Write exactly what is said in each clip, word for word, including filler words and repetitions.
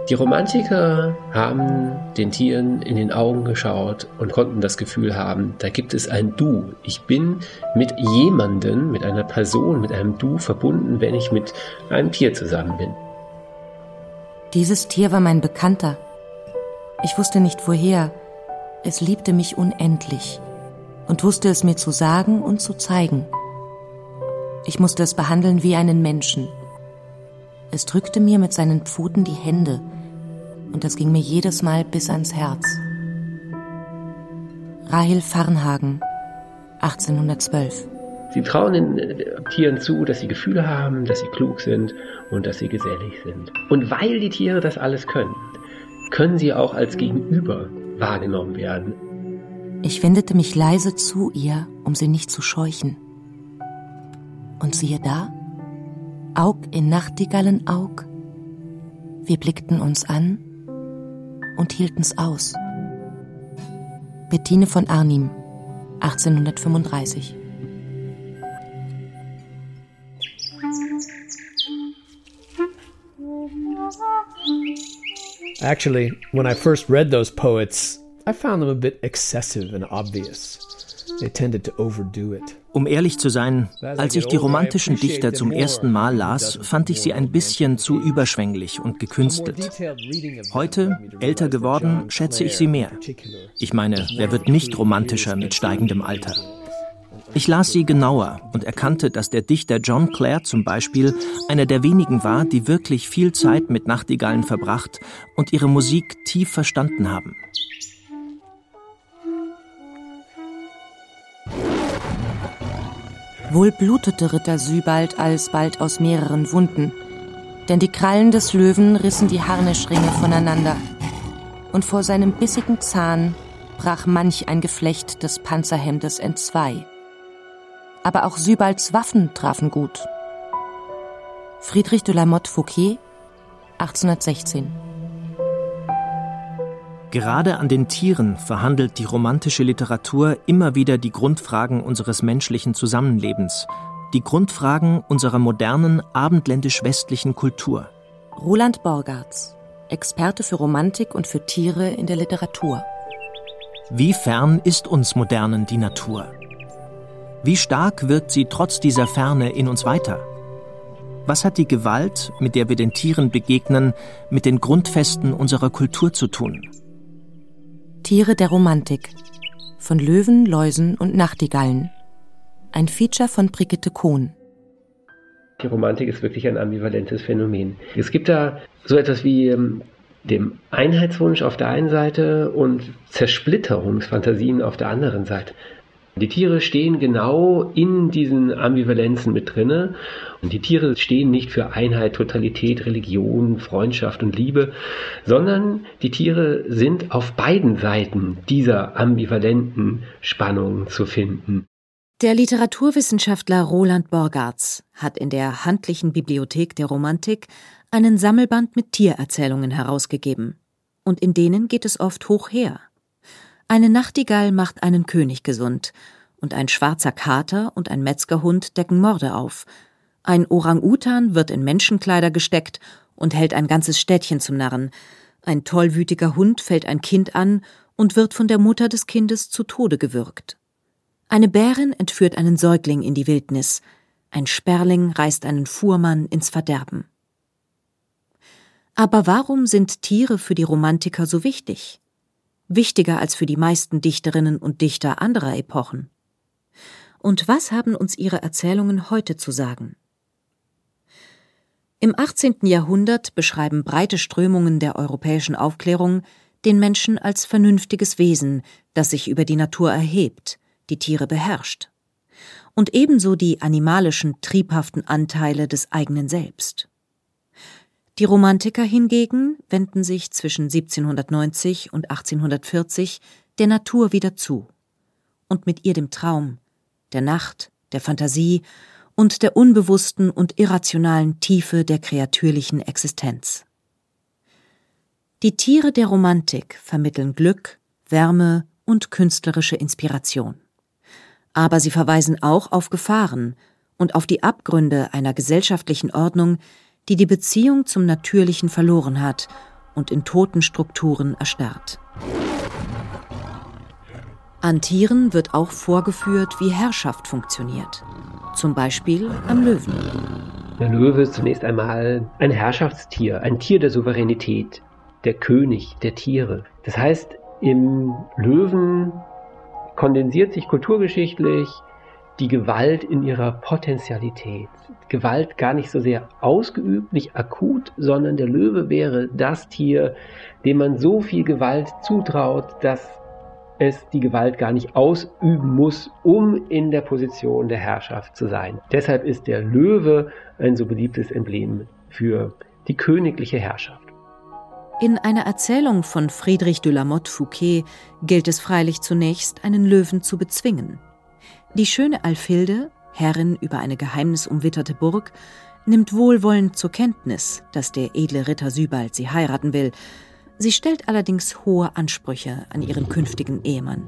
Die Romantiker haben den Tieren in den Augen geschaut und konnten das Gefühl haben, da gibt es ein Du. Ich bin mit jemandem, mit einer Person, mit einem Du verbunden, wenn ich mit einem Tier zusammen bin. Dieses Tier war mein Bekannter. Ich wusste nicht woher. Es liebte mich unendlich und wusste es mir zu sagen und zu zeigen. Ich musste es behandeln wie einen Menschen. Es drückte mir mit seinen Pfoten die Hände und das ging mir jedes Mal bis ans Herz. Rahel Varnhagen, achtzehnhundertzwölf. Sie trauen den Tieren zu, dass sie Gefühle haben, dass sie klug sind und dass sie gesellig sind. Und weil die Tiere das alles können, können sie auch als Gegenüber wahrgenommen werden. Ich wendete mich leise zu ihr, um sie nicht zu scheuchen. Und siehe da, Aug in Nachtigallen Aug. Wir blickten uns an und hielten's aus. Bettine von Arnim, achtzehnhundertfünfunddreißig. Actually, when I first read those poets, I found them a bit excessive and obvious. They tended to overdo it. Um ehrlich zu sein, als ich die romantischen Dichter zum ersten Mal las, fand ich sie ein bisschen zu überschwänglich und gekünstelt. Heute, älter geworden, schätze ich sie mehr. Ich meine, wer wird nicht romantischer mit steigendem Alter? Ich las sie genauer und erkannte, dass der Dichter John Clare zum Beispiel einer der wenigen war, die wirklich viel Zeit mit Nachtigallen verbracht und ihre Musik tief verstanden haben. Wohl blutete Ritter Sübald alsbald aus mehreren Wunden, denn die Krallen des Löwen rissen die Harnischringe voneinander, und vor seinem bissigen Zahn brach manch ein Geflecht des Panzerhemdes entzwei. Aber auch Sübalds Waffen trafen gut. Friedrich de la Motte Fouquet, achtzehnhundertsechzehn. Gerade an den Tieren verhandelt die romantische Literatur immer wieder die Grundfragen unseres menschlichen Zusammenlebens, die Grundfragen unserer modernen, abendländisch-westlichen Kultur. Roland Borgartz, Experte für Romantik und für Tiere in der Literatur. Wie fern ist uns Modernen die Natur? Wie stark wirkt sie trotz dieser Ferne in uns weiter? Was hat die Gewalt, mit der wir den Tieren begegnen, mit den Grundfesten unserer Kultur zu tun? Tiere der Romantik von Löwen, Läusen und Nachtigallen. Ein Feature von Brigitte Kohn. Die Romantik ist wirklich ein ambivalentes Phänomen. Es gibt da so etwas wie ähm, dem Einheitswunsch auf der einen Seite und Zersplitterungsfantasien auf der anderen Seite. Die Tiere stehen genau in diesen Ambivalenzen mit drinne. Und die Tiere stehen nicht für Einheit, Totalität, Religion, Freundschaft und Liebe, sondern die Tiere sind auf beiden Seiten dieser ambivalenten Spannung zu finden. Der Literaturwissenschaftler Roland Borgartz hat in der Handlichen Bibliothek der Romantik einen Sammelband mit Tiererzählungen herausgegeben. Und in denen geht es oft hoch her. Eine Nachtigall macht einen König gesund, und ein schwarzer Kater und ein Metzgerhund decken Morde auf. Ein Orang-Utan wird in Menschenkleider gesteckt und hält ein ganzes Städtchen zum Narren. Ein tollwütiger Hund fällt ein Kind an und wird von der Mutter des Kindes zu Tode gewürgt. Eine Bärin entführt einen Säugling in die Wildnis. Ein Sperling reißt einen Fuhrmann ins Verderben. Aber warum sind Tiere für die Romantiker so wichtig? Wichtiger als für die meisten Dichterinnen und Dichter anderer Epochen. Und was haben uns ihre Erzählungen heute zu sagen? Im achtzehnten Jahrhundert beschreiben breite Strömungen der europäischen Aufklärung den Menschen als vernünftiges Wesen, das sich über die Natur erhebt, die Tiere beherrscht. Und ebenso die animalischen, triebhaften Anteile des eigenen Selbst. Die Romantiker hingegen wenden sich zwischen siebzehnhundertneunzig und achtzehnhundertvierzig der Natur wieder zu und mit ihr dem Traum, der Nacht, der Fantasie und der unbewussten und irrationalen Tiefe der kreatürlichen Existenz. Die Tiere der Romantik vermitteln Glück, Wärme und künstlerische Inspiration. Aber sie verweisen auch auf Gefahren und auf die Abgründe einer gesellschaftlichen Ordnung, die die Beziehung zum Natürlichen verloren hat und in toten Strukturen erstarrt. An Tieren wird auch vorgeführt, wie Herrschaft funktioniert. Zum Beispiel am Löwen. Der Löwe ist zunächst einmal ein Herrschaftstier, ein Tier der Souveränität, der König der Tiere. Das heißt, im Löwen kondensiert sich kulturgeschichtlich die Gewalt in ihrer Potentialität. Gewalt gar nicht so sehr ausgeübt, nicht akut, sondern der Löwe wäre das Tier, dem man so viel Gewalt zutraut, dass es die Gewalt gar nicht ausüben muss, um in der Position der Herrschaft zu sein. Deshalb ist der Löwe ein so beliebtes Emblem für die königliche Herrschaft. In einer Erzählung von Friedrich de la Motte Fouquet gilt es freilich zunächst, einen Löwen zu bezwingen. Die schöne Alfhilde, Herrin über eine geheimnisumwitterte Burg, nimmt wohlwollend zur Kenntnis, dass der edle Ritter Sübald sie heiraten will. Sie stellt allerdings hohe Ansprüche an ihren künftigen Ehemann.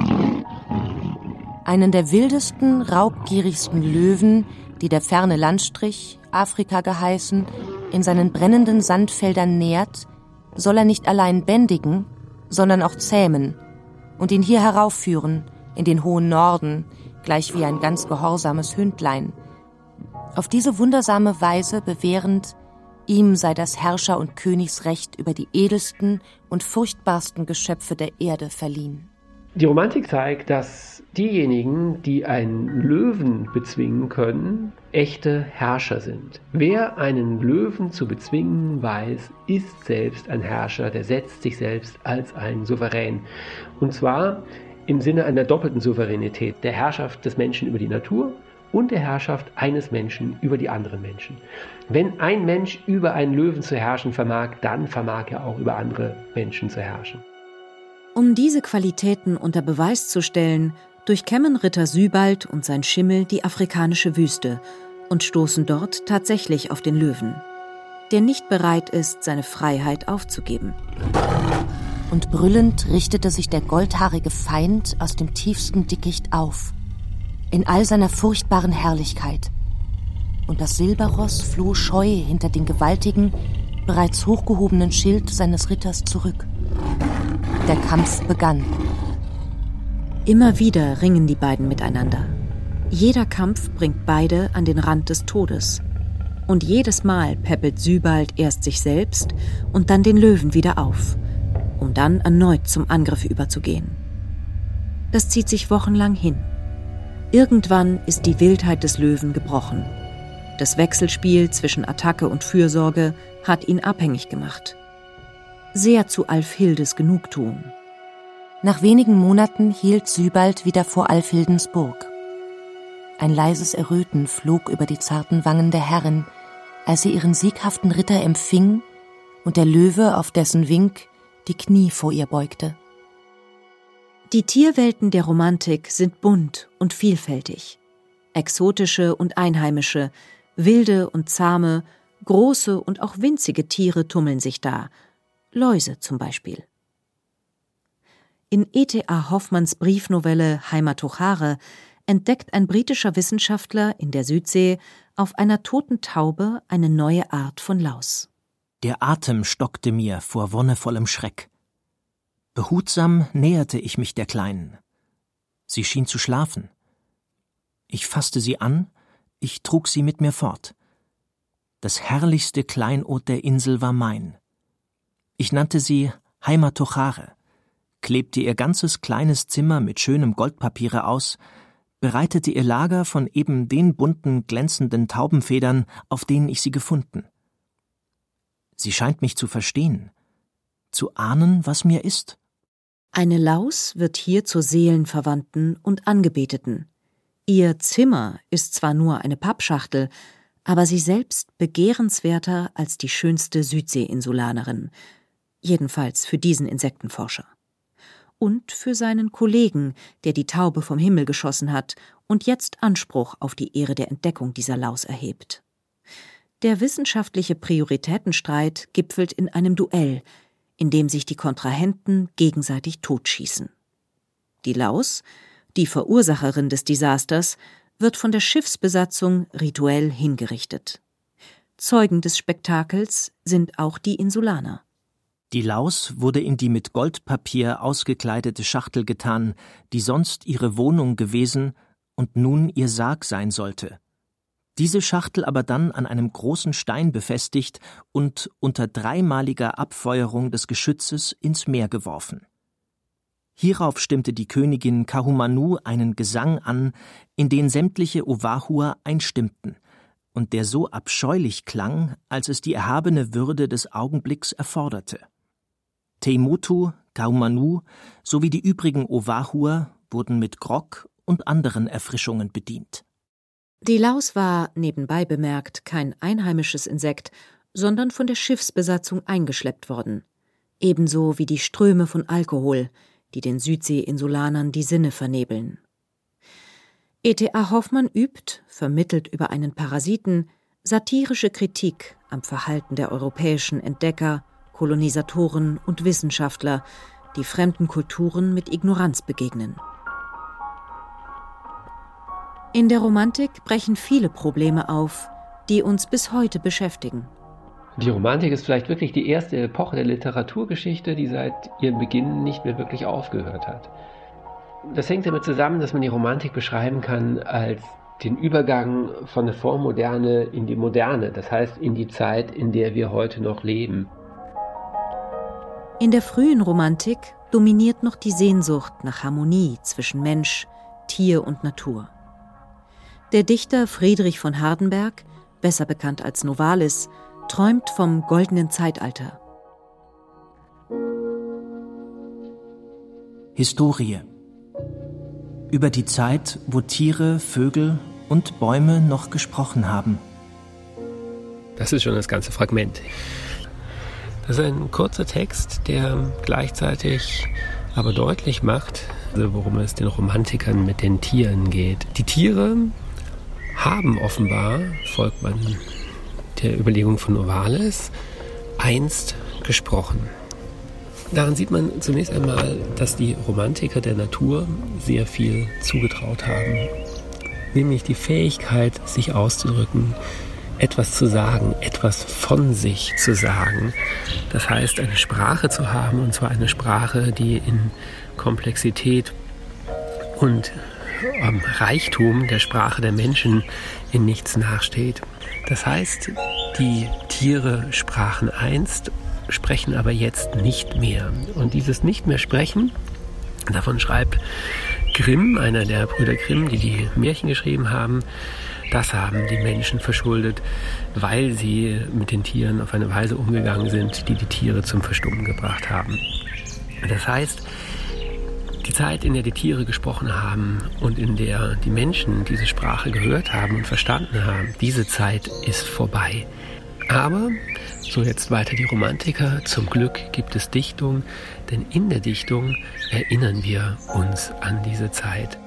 Einen der wildesten, raubgierigsten Löwen, die der ferne Landstrich, Afrika geheißen, in seinen brennenden Sandfeldern nährt, soll er nicht allein bändigen, sondern auch zähmen und ihn hier heraufführen, in den hohen Norden, gleich wie ein ganz gehorsames Hündlein. Auf diese wundersame Weise bewährend, ihm sei das Herrscher- und Königsrecht über die edelsten und furchtbarsten Geschöpfe der Erde verliehen. Die Romantik zeigt, dass diejenigen, die einen Löwen bezwingen können, echte Herrscher sind. Wer einen Löwen zu bezwingen weiß, ist selbst ein Herrscher, der setzt sich selbst als ein Souverän. Und zwar im Sinne einer doppelten Souveränität, der Herrschaft des Menschen über die Natur und der Herrschaft eines Menschen über die anderen Menschen. Wenn ein Mensch über einen Löwen zu herrschen vermag, dann vermag er auch über andere Menschen zu herrschen. Um diese Qualitäten unter Beweis zu stellen, durchkämmen Ritter Sübald und sein Schimmel die afrikanische Wüste und stoßen dort tatsächlich auf den Löwen, der nicht bereit ist, seine Freiheit aufzugeben. Und brüllend richtete sich der goldhaarige Feind aus dem tiefsten Dickicht auf, in all seiner furchtbaren Herrlichkeit. Und das Silberross floh scheu hinter den gewaltigen, bereits hochgehobenen Schild seines Ritters zurück. Der Kampf begann. Immer wieder ringen die beiden miteinander. Jeder Kampf bringt beide an den Rand des Todes. Und jedes Mal päppelt Sübald erst sich selbst und dann den Löwen wieder auf, um dann erneut zum Angriff überzugehen. Das zieht sich wochenlang hin. Irgendwann ist die Wildheit des Löwen gebrochen. Das Wechselspiel zwischen Attacke und Fürsorge hat ihn abhängig gemacht. Sehr zu Alfhildes Genugtuung. Nach wenigen Monaten hielt Sübald wieder vor Alfhildens Burg. Ein leises Erröten flog über die zarten Wangen der Herrin, als sie ihren sieghaften Ritter empfing und der Löwe auf dessen Wink die Knie vor ihr beugte. Die Tierwelten der Romantik sind bunt und vielfältig. Exotische und einheimische, wilde und zahme, große und auch winzige Tiere tummeln sich da, Läuse zum Beispiel. In E T A Hoffmanns Briefnovelle Heimatochare entdeckt ein britischer Wissenschaftler in der Südsee auf einer toten Taube eine neue Art von Laus. Der Atem stockte mir vor wonnevollem Schreck. Behutsam näherte ich mich der Kleinen. Sie schien zu schlafen. Ich fasste sie an, ich trug sie mit mir fort. Das herrlichste Kleinod der Insel war mein. Ich nannte sie Heimatochare, klebte ihr ganzes kleines Zimmer mit schönem Goldpapiere aus, bereitete ihr Lager von eben den bunten, glänzenden Taubenfedern, auf denen ich sie gefunden. Sie scheint mich zu verstehen, zu ahnen, was mir ist. Eine Laus wird hier zur Seelenverwandten und Angebeteten. Ihr Zimmer ist zwar nur eine Pappschachtel, aber sie selbst begehrenswerter als die schönste Südseeinsulanerin, jedenfalls für diesen Insektenforscher. Und für seinen Kollegen, der die Taube vom Himmel geschossen hat und jetzt Anspruch auf die Ehre der Entdeckung dieser Laus erhebt. Der wissenschaftliche Prioritätenstreit gipfelt in einem Duell, in dem sich die Kontrahenten gegenseitig totschießen. Die Laus, die Verursacherin des Desasters, wird von der Schiffsbesatzung rituell hingerichtet. Zeugen des Spektakels sind auch die Insulaner. Die Laus wurde in die mit Goldpapier ausgekleidete Schachtel getan, die sonst ihre Wohnung gewesen und nun ihr Sarg sein sollte. Diese Schachtel aber dann an einem großen Stein befestigt und unter dreimaliger Abfeuerung des Geschützes ins Meer geworfen. Hierauf stimmte die Königin Kahumanu einen Gesang an, in den sämtliche Oahuer einstimmten und der so abscheulich klang, als es die erhabene Würde des Augenblicks erforderte. Teimotu, Kahumanu sowie die übrigen Oahuer wurden mit Grog und anderen Erfrischungen bedient. Die Laus war, nebenbei bemerkt, kein einheimisches Insekt, sondern von der Schiffsbesatzung eingeschleppt worden. Ebenso wie die Ströme von Alkohol, die den Südsee-Insulanern die Sinne vernebeln. E T A Hoffmann übt, vermittelt über einen Parasiten, satirische Kritik am Verhalten der europäischen Entdecker, Kolonisatoren und Wissenschaftler, die fremden Kulturen mit Ignoranz begegnen. In der Romantik brechen viele Probleme auf, die uns bis heute beschäftigen. Die Romantik ist vielleicht wirklich die erste Epoche der Literaturgeschichte, die seit ihrem Beginn nicht mehr wirklich aufgehört hat. Das hängt damit zusammen, dass man die Romantik beschreiben kann als den Übergang von der Vormoderne in die Moderne, das heißt in die Zeit, in der wir heute noch leben. In der frühen Romantik dominiert noch die Sehnsucht nach Harmonie zwischen Mensch, Tier und Natur. Der Dichter Friedrich von Hardenberg, besser bekannt als Novalis, träumt vom goldenen Zeitalter. Historie. Über die Zeit, wo Tiere, Vögel und Bäume noch gesprochen haben. Das ist schon das ganze Fragment. Das ist ein kurzer Text, der gleichzeitig aber deutlich macht, worum es den Romantikern mit den Tieren geht. Die Tiere haben offenbar, folgt man der Überlegung von Novalis, einst gesprochen. Daran sieht man zunächst einmal, dass die Romantiker der Natur sehr viel zugetraut haben. Nämlich die Fähigkeit, sich auszudrücken, etwas zu sagen, etwas von sich zu sagen. Das heißt, eine Sprache zu haben, und zwar eine Sprache, die in Komplexität und am Reichtum der Sprache der Menschen in nichts nachsteht. Das heißt, die Tiere sprachen einst, sprechen aber jetzt nicht mehr. Und dieses nicht mehr sprechen, davon schreibt Grimm, einer der Brüder Grimm, die die Märchen geschrieben haben, das haben die Menschen verschuldet, weil sie mit den Tieren auf eine Weise umgegangen sind, die die Tiere zum Verstummen gebracht haben. Das heißt, die Zeit, in der die Tiere gesprochen haben und in der die Menschen diese Sprache gehört haben und verstanden haben, diese Zeit ist vorbei. Aber, so jetzt weiter die Romantiker, zum Glück gibt es Dichtung, denn in der Dichtung erinnern wir uns an diese Zeit.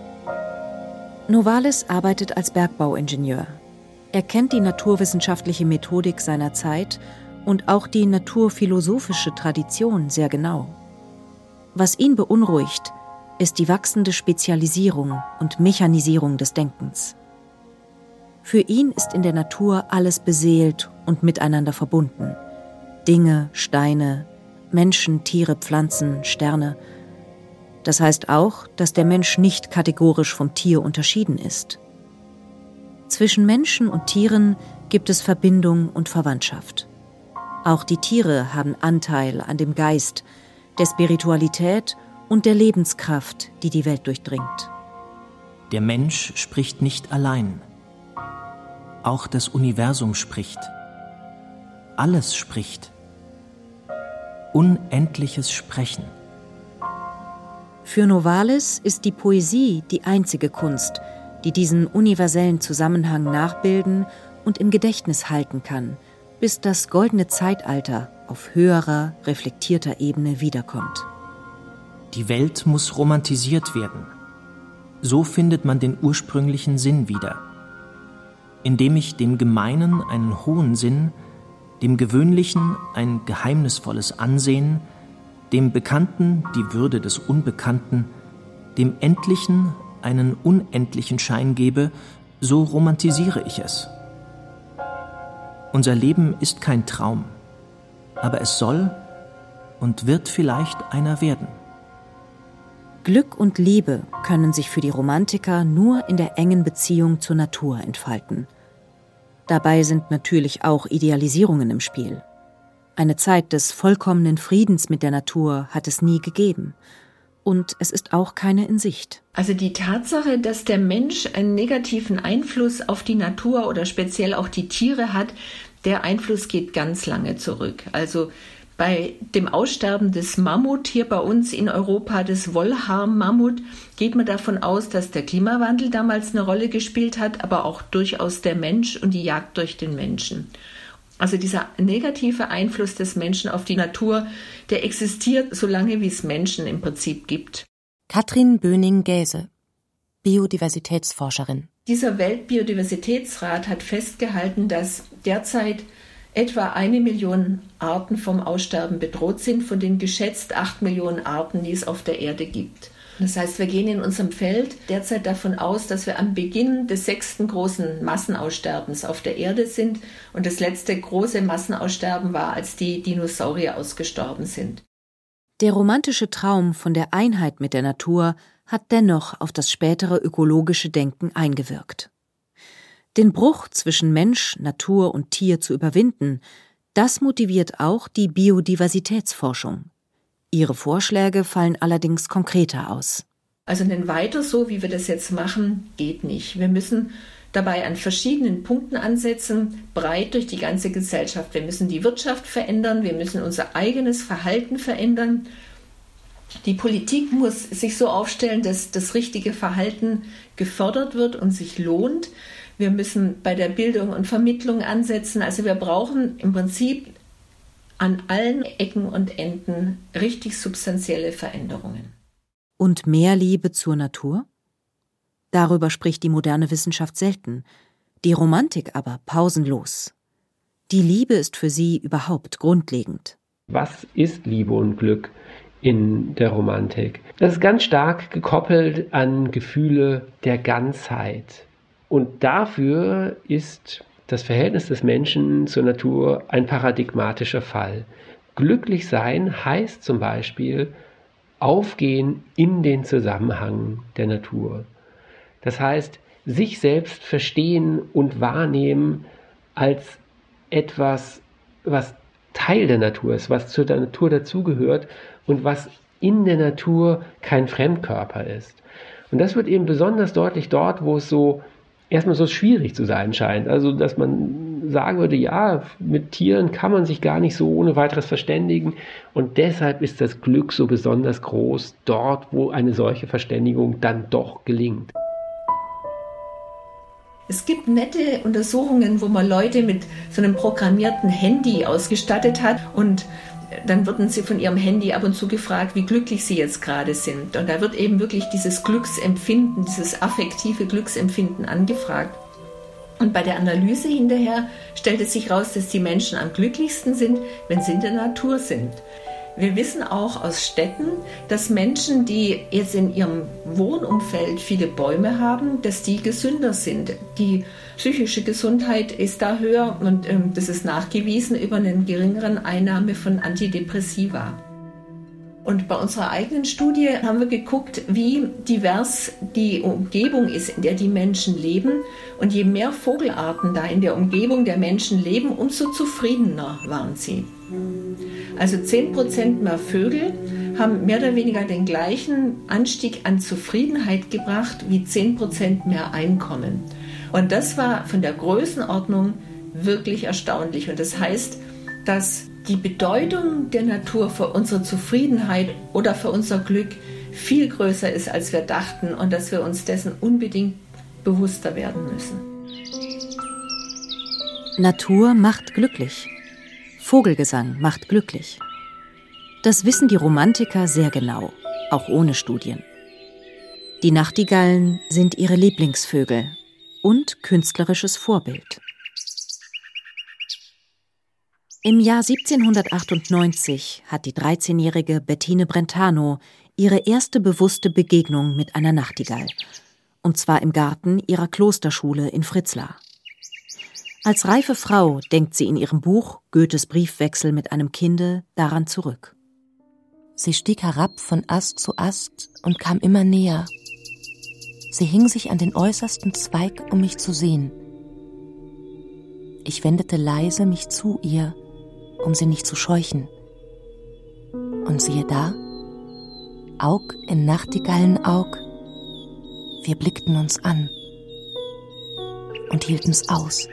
Novalis arbeitet als Bergbauingenieur. Er kennt die naturwissenschaftliche Methodik seiner Zeit und auch die naturphilosophische Tradition sehr genau. Was ihn beunruhigt, ist die wachsende Spezialisierung und Mechanisierung des Denkens. Für ihn ist in der Natur alles beseelt und miteinander verbunden. Dinge, Steine, Menschen, Tiere, Pflanzen, Sterne. Das heißt auch, dass der Mensch nicht kategorisch vom Tier unterschieden ist. Zwischen Menschen und Tieren gibt es Verbindung und Verwandtschaft. Auch die Tiere haben Anteil an dem Geist, der Spiritualität und der Lebenskraft, die die Welt durchdringt. Der Mensch spricht nicht allein. Auch das Universum spricht. Alles spricht. Unendliches Sprechen. Für Novalis ist die Poesie die einzige Kunst, die diesen universellen Zusammenhang nachbilden und im Gedächtnis halten kann, bis das goldene Zeitalter auf höherer, reflektierter Ebene wiederkommt. Die Welt muss romantisiert werden. So findet man den ursprünglichen Sinn wieder. Indem ich dem Gemeinen einen hohen Sinn, dem Gewöhnlichen ein geheimnisvolles Ansehen, dem Bekannten die Würde des Unbekannten, dem Endlichen einen unendlichen Schein gebe, so romantisiere ich es. Unser Leben ist kein Traum, aber es soll, und wird vielleicht einer werden. Glück und Liebe können sich für die Romantiker nur in der engen Beziehung zur Natur entfalten. Dabei sind natürlich auch Idealisierungen im Spiel. Eine Zeit des vollkommenen Friedens mit der Natur hat es nie gegeben. Und es ist auch keine in Sicht. Also die Tatsache, dass der Mensch einen negativen Einfluss auf die Natur oder speziell auch die Tiere hat, der Einfluss geht ganz lange zurück. Also bei dem Aussterben des Mammut hier bei uns in Europa, des Wollhaar-Mammut, geht man davon aus, dass der Klimawandel damals eine Rolle gespielt hat, aber auch durchaus der Mensch und die Jagd durch den Menschen. Also dieser negative Einfluss des Menschen auf die Natur, der existiert so lange, wie es Menschen im Prinzip gibt. Katrin Böning-Gäse, Biodiversitätsforscherin. Dieser Weltbiodiversitätsrat hat festgehalten, dass derzeit etwa eine Million Arten vom Aussterben bedroht sind, von den geschätzt acht Millionen Arten, die es auf der Erde gibt. Das heißt, wir gehen in unserem Feld derzeit davon aus, dass wir am Beginn des sechsten großen Massenaussterbens auf der Erde sind. Und das letzte große Massenaussterben war, als die Dinosaurier ausgestorben sind. Der romantische Traum von der Einheit mit der Natur hat dennoch auf das spätere ökologische Denken eingewirkt. Den Bruch zwischen Mensch, Natur und Tier zu überwinden, das motiviert auch die Biodiversitätsforschung. Ihre Vorschläge fallen allerdings konkreter aus. Also denn weiter so, wie wir das jetzt machen, geht nicht. Wir müssen dabei an verschiedenen Punkten ansetzen, breit durch die ganze Gesellschaft. Wir müssen die Wirtschaft verändern, wir müssen unser eigenes Verhalten verändern. Die Politik muss sich so aufstellen, dass das richtige Verhalten gefördert wird und sich lohnt. Wir müssen bei der Bildung und Vermittlung ansetzen. Also wir brauchen im Prinzip an allen Ecken und Enden richtig substanzielle Veränderungen. Und mehr Liebe zur Natur? Darüber spricht die moderne Wissenschaft selten, die Romantik aber pausenlos. Die Liebe ist für sie überhaupt grundlegend. Was ist Liebe und Glück in der Romantik? Das ist ganz stark gekoppelt an Gefühle der Ganzheit. Und dafür ist das Verhältnis des Menschen zur Natur ein paradigmatischer Fall. Glücklich sein heißt zum Beispiel aufgehen in den Zusammenhang der Natur. Das heißt, sich selbst verstehen und wahrnehmen als etwas, was Teil der Natur ist, was zur Natur dazugehört und was in der Natur kein Fremdkörper ist. Und das wird eben besonders deutlich dort, wo es so erstmal so schwierig zu sein scheint. Also, dass man sagen würde, ja, mit Tieren kann man sich gar nicht so ohne weiteres verständigen. Und deshalb ist das Glück so besonders groß, dort, wo eine solche Verständigung dann doch gelingt. Es gibt nette Untersuchungen, wo man Leute mit so einem programmierten Handy ausgestattet hat und dann wurden sie von ihrem Handy ab und zu gefragt, wie glücklich sie jetzt gerade sind. Und da wird eben wirklich dieses Glücksempfinden, dieses affektive Glücksempfinden angefragt. Und bei der Analyse hinterher stellt es sich heraus, dass die Menschen am glücklichsten sind, wenn sie in der Natur sind. Wir wissen auch aus Städten, dass Menschen, die jetzt in ihrem Wohnumfeld viele Bäume haben, dass die gesünder sind. Die psychische Gesundheit ist da höher und ähm, das ist nachgewiesen über eine geringere Einnahme von Antidepressiva. Und bei unserer eigenen Studie haben wir geguckt, wie divers die Umgebung ist, in der die Menschen leben. Und je mehr Vogelarten da in der Umgebung der Menschen leben, umso zufriedener waren sie. Also zehn Prozent mehr Vögel haben mehr oder weniger den gleichen Anstieg an Zufriedenheit gebracht wie zehn Prozent mehr Einkommen. Und das war von der Größenordnung wirklich erstaunlich. Und das heißt, dass die Bedeutung der Natur für unsere Zufriedenheit oder für unser Glück viel größer ist, als wir dachten und dass wir uns dessen unbedingt bewusster werden müssen. Natur macht glücklich. Vogelgesang macht glücklich. Das wissen die Romantiker sehr genau, auch ohne Studien. Die Nachtigallen sind ihre Lieblingsvögel und künstlerisches Vorbild. Im Jahr siebzehnhundertachtundneunzig hat die dreizehnjährige Bettine Brentano ihre erste bewusste Begegnung mit einer Nachtigall, und zwar im Garten ihrer Klosterschule in Fritzlar. Als reife Frau denkt sie in ihrem Buch Goethes Briefwechsel mit einem Kinde daran zurück. Sie stieg herab von Ast zu Ast und kam immer näher. Sie hing sich an den äußersten Zweig, um mich zu sehen. Ich wendete leise mich zu ihr, um sie nicht zu scheuchen. Und siehe da, Aug in Nachtigallenaug, wir blickten uns an und hielten's aus.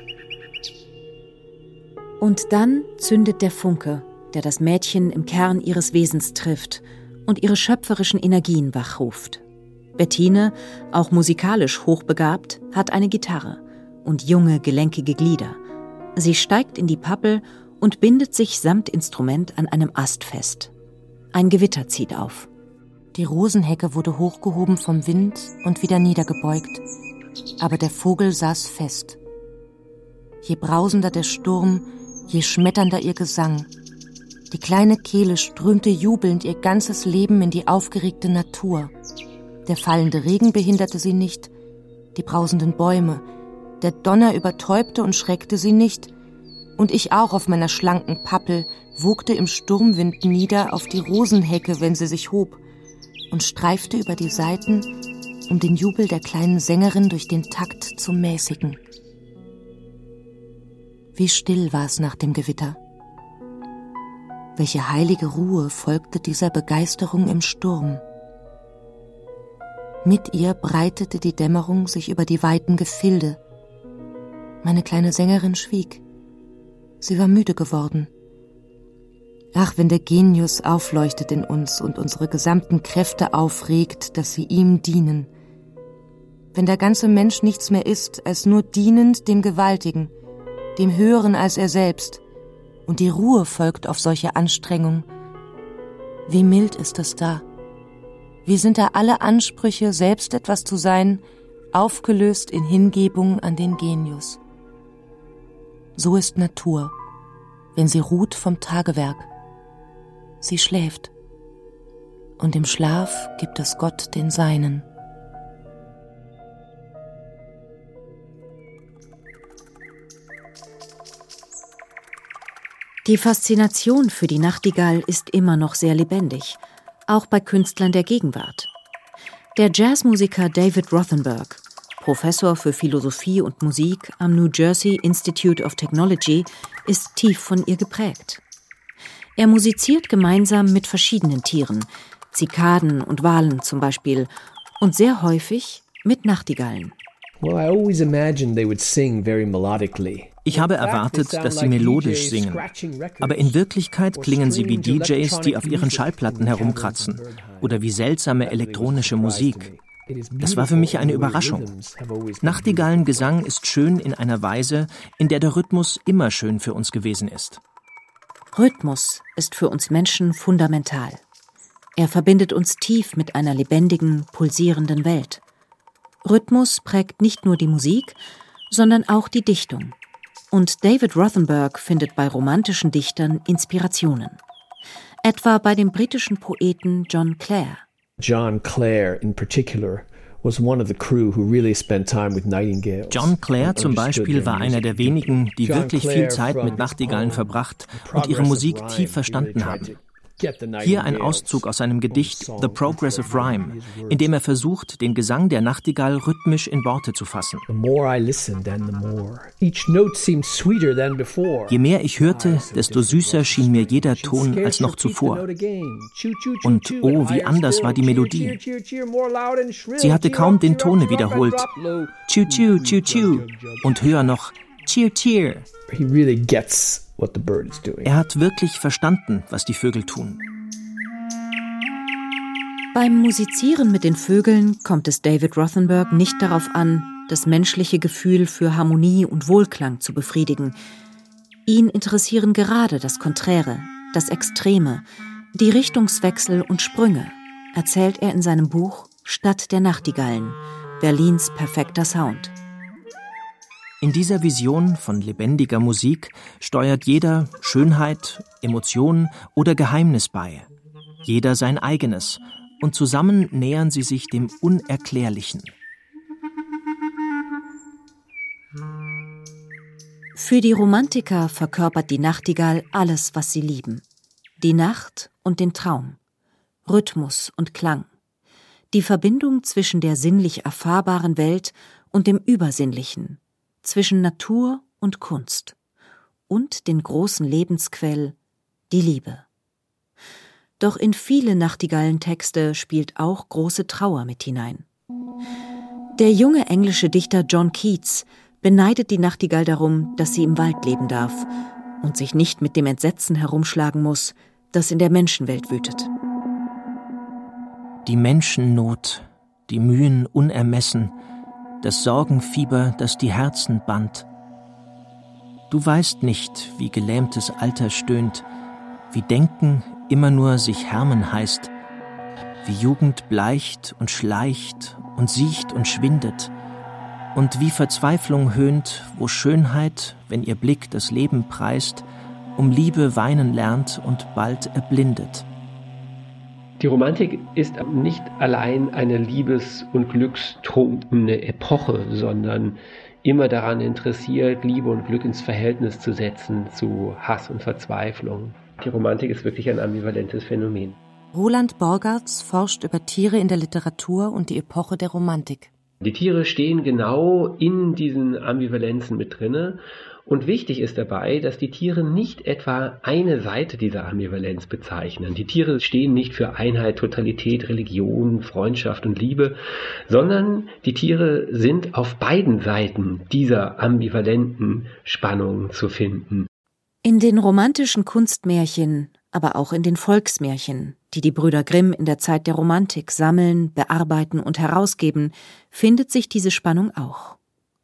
Und dann zündet der Funke, der das Mädchen im Kern ihres Wesens trifft und ihre schöpferischen Energien wachruft. Bettine, auch musikalisch hochbegabt, hat eine Gitarre und junge, gelenkige Glieder. Sie steigt in die Pappel und bindet sich samt Instrument an einem Ast fest. Ein Gewitter zieht auf. Die Rosenhecke wurde hochgehoben vom Wind und wieder niedergebeugt, aber der Vogel saß fest. Je brausender der Sturm, je schmetternder ihr Gesang. Die kleine Kehle strömte jubelnd ihr ganzes Leben in die aufgeregte Natur. Der fallende Regen behinderte sie nicht, die brausenden Bäume. Der Donner übertäubte und schreckte sie nicht. Und ich auch auf meiner schlanken Pappel wogte im Sturmwind nieder auf die Rosenhecke, wenn sie sich hob, und streifte über die Saiten, um den Jubel der kleinen Sängerin durch den Takt zu mäßigen. Wie still war es nach dem Gewitter. Welche heilige Ruhe folgte dieser Begeisterung im Sturm. Mit ihr breitete die Dämmerung sich über die weiten Gefilde. Meine kleine Sängerin schwieg. Sie war müde geworden. Ach, wenn der Genius aufleuchtet in uns und unsere gesamten Kräfte aufregt, dass sie ihm dienen. Wenn der ganze Mensch nichts mehr ist, als nur dienend dem Gewaltigen, dem Höheren als er selbst, und die Ruhe folgt auf solche Anstrengung. Wie mild ist es da? Wie sind da alle Ansprüche, selbst etwas zu sein, aufgelöst in Hingebung an den Genius? So ist Natur, wenn sie ruht vom Tagewerk. Sie schläft, und im Schlaf gibt es Gott den Seinen. Die Faszination für die Nachtigall ist immer noch sehr lebendig, auch bei Künstlern der Gegenwart. Der Jazzmusiker David Rothenberg, Professor für Philosophie und Musik am New Jersey Institute of Technology, ist tief von ihr geprägt. Er musiziert gemeinsam mit verschiedenen Tieren, Zikaden und Walen zum Beispiel, und sehr häufig mit Nachtigallen. Well, I always imagined they would sing very melodically. Ich habe erwartet, dass sie melodisch singen, aber in Wirklichkeit klingen sie wie D Js, die auf ihren Schallplatten herumkratzen, oder wie seltsame elektronische Musik. Es war für mich eine Überraschung. Nachtigallengesang ist schön in einer Weise, in der der Rhythmus immer schön für uns gewesen ist. Rhythmus ist für uns Menschen fundamental. Er verbindet uns tief mit einer lebendigen, pulsierenden Welt. Rhythmus prägt nicht nur die Musik, sondern auch die Dichtung. Und David Rothenberg findet bei romantischen Dichtern Inspirationen. Etwa bei dem britischen Poeten John Clare. John Clare in particular was one of the crew who really spent time with nightingales. John Clare zum Beispiel war einer der wenigen, die wirklich viel Zeit mit Nachtigallen verbracht und ihre Musik tief verstanden haben. Hier ein Auszug aus seinem Gedicht The Progress of Rhyme, in dem er versucht, den Gesang der Nachtigall rhythmisch in Worte zu fassen. Je mehr ich hörte, desto süßer schien mir jeder Ton als noch zuvor. Und oh, wie anders war die Melodie. Sie hatte kaum den Tone wiederholt. Chew, chew, chew, chew. Und höher noch Cheer, cheer. He really gets what the bird is doing. Er hat wirklich verstanden, was die Vögel tun. Beim Musizieren mit den Vögeln kommt es David Rothenberg nicht darauf an, das menschliche Gefühl für Harmonie und Wohlklang zu befriedigen. Ihn interessieren gerade das Konträre, das Extreme, die Richtungswechsel und Sprünge, erzählt er in seinem Buch Stadt der Nachtigallen, Berlins perfekter Sound. In dieser Vision von lebendiger Musik steuert jeder Schönheit, Emotion oder Geheimnis bei. Jeder sein eigenes. Und zusammen nähern sie sich dem Unerklärlichen. Für die Romantiker verkörpert die Nachtigall alles, was sie lieben. Die Nacht und den Traum. Rhythmus und Klang. Die Verbindung zwischen der sinnlich erfahrbaren Welt und dem Übersinnlichen, zwischen Natur und Kunst und den großen Lebensquell, die Liebe. Doch in viele Nachtigallentexte spielt auch große Trauer mit hinein. Der junge englische Dichter John Keats beneidet die Nachtigall darum, dass sie im Wald leben darf und sich nicht mit dem Entsetzen herumschlagen muss, das in der Menschenwelt wütet. Die Menschennot, die Mühen unermessen, das Sorgenfieber, das die Herzen band. Du weißt nicht, wie gelähmtes Alter stöhnt, wie Denken immer nur sich härmen heißt, wie Jugend bleicht und schleicht und siecht und schwindet, und wie Verzweiflung höhnt, wo Schönheit, wenn ihr Blick das Leben preist, um Liebe weinen lernt und bald erblindet. Die Romantik ist nicht allein eine liebes- und glückstrunkene Epoche, sondern immer daran interessiert, Liebe und Glück ins Verhältnis zu setzen zu Hass und Verzweiflung. Die Romantik ist wirklich ein ambivalentes Phänomen. Roland Borgartz forscht über Tiere in der Literatur und die Epoche der Romantik. Die Tiere stehen genau in diesen Ambivalenzen mit drinne. Und wichtig ist dabei, dass die Tiere nicht etwa eine Seite dieser Ambivalenz bezeichnen. Die Tiere stehen nicht für Einheit, Totalität, Religion, Freundschaft und Liebe, sondern die Tiere sind auf beiden Seiten dieser ambivalenten Spannung zu finden. In den romantischen Kunstmärchen, aber auch in den Volksmärchen, die die Brüder Grimm in der Zeit der Romantik sammeln, bearbeiten und herausgeben, findet sich diese Spannung auch.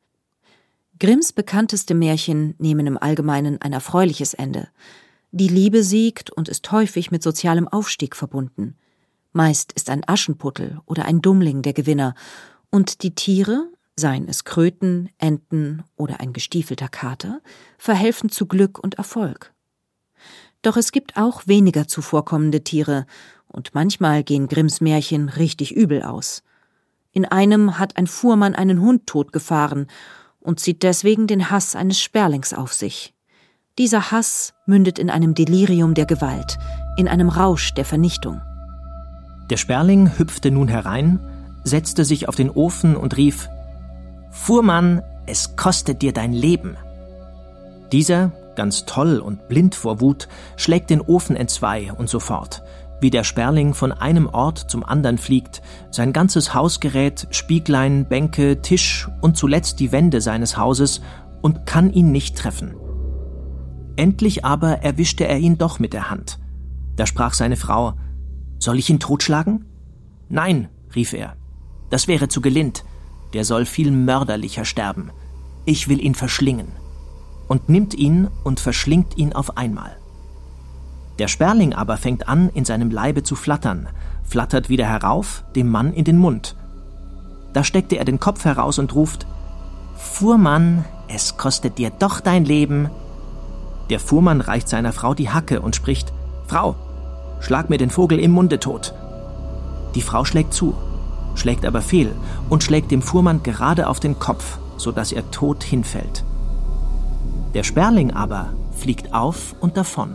Grimms bekannteste Märchen nehmen im Allgemeinen ein erfreuliches Ende. Die Liebe siegt und ist häufig mit sozialem Aufstieg verbunden. Meist ist ein Aschenputtel oder ein Dummling der Gewinner, und die Tiere, seien es Kröten, Enten oder ein gestiefelter Kater, verhelfen zu Glück und Erfolg. Doch es gibt auch weniger zuvorkommende Tiere, und manchmal gehen Grimms Märchen richtig übel aus. In einem hat ein Fuhrmann einen Hund totgefahren und zieht deswegen den Hass eines Sperlings auf sich. Dieser Hass mündet in einem Delirium der Gewalt, in einem Rausch der Vernichtung. Der Sperling hüpfte nun herein, setzte sich auf den Ofen und rief: »Fuhrmann, es kostet dir dein Leben!« Dieser, ganz toll und blind vor Wut, schlägt den Ofen entzwei und so fort, wie der Sperling von einem Ort zum anderen fliegt, sein ganzes Hausgerät, Spieglein, Bänke, Tisch und zuletzt die Wände seines Hauses, und kann ihn nicht treffen. Endlich aber erwischte er ihn doch mit der Hand. Da sprach seine Frau: »Soll ich ihn totschlagen?« »Nein«, rief er, »das wäre zu gelind. Der soll viel mörderlicher sterben. Ich will ihn verschlingen.« Und nimmt ihn und verschlingt ihn auf einmal. Der Sperling aber fängt an, in seinem Leibe zu flattern, flattert wieder herauf, dem Mann in den Mund. Da steckte er den Kopf heraus und ruft: »Fuhrmann, es kostet dir doch dein Leben.« Der Fuhrmann reicht seiner Frau die Hacke und spricht: »Frau, schlag mir den Vogel im Munde tot.« Die Frau schlägt zu, schlägt aber fehl und schlägt dem Fuhrmann gerade auf den Kopf, so dass er tot hinfällt. Der Sperling aber fliegt auf und davon.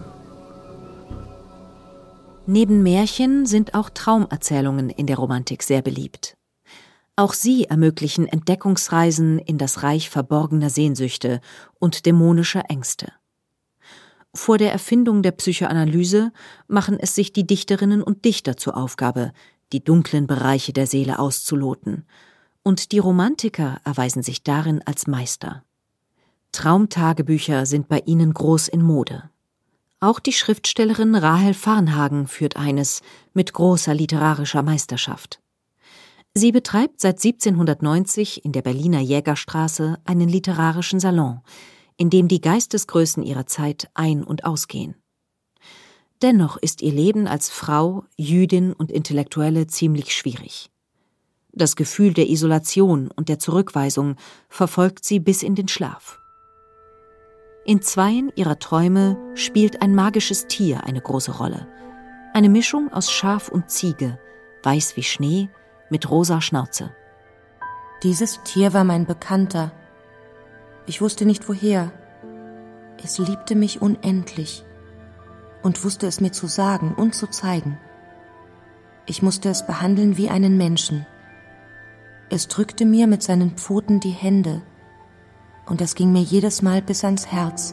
Neben Märchen sind auch Traumerzählungen in der Romantik sehr beliebt. Auch sie ermöglichen Entdeckungsreisen in das Reich verborgener Sehnsüchte und dämonischer Ängste. Vor der Erfindung der Psychoanalyse machen es sich die Dichterinnen und Dichter zur Aufgabe, die dunklen Bereiche der Seele auszuloten, und die Romantiker erweisen sich darin als Meister. Traumtagebücher sind bei ihnen groß in Mode. Auch die Schriftstellerin Rahel Varnhagen führt eines mit großer literarischer Meisterschaft. Sie betreibt seit siebzehnhundertneunzig in der Berliner Jägerstraße einen literarischen Salon, in dem die Geistesgrößen ihrer Zeit ein- und ausgehen. Dennoch ist ihr Leben als Frau, Jüdin und Intellektuelle ziemlich schwierig. Das Gefühl der Isolation und der Zurückweisung verfolgt sie bis in den Schlaf. In zweien ihrer Träume spielt ein magisches Tier eine große Rolle. Eine Mischung aus Schaf und Ziege, weiß wie Schnee, mit rosa Schnauze. Dieses Tier war mein Bekannter. Ich wusste nicht woher. Es liebte mich unendlich und wusste es mir zu sagen und zu zeigen. Ich musste es behandeln wie einen Menschen. Es drückte mir mit seinen Pfoten die Hände, und das ging mir jedes Mal bis ans Herz.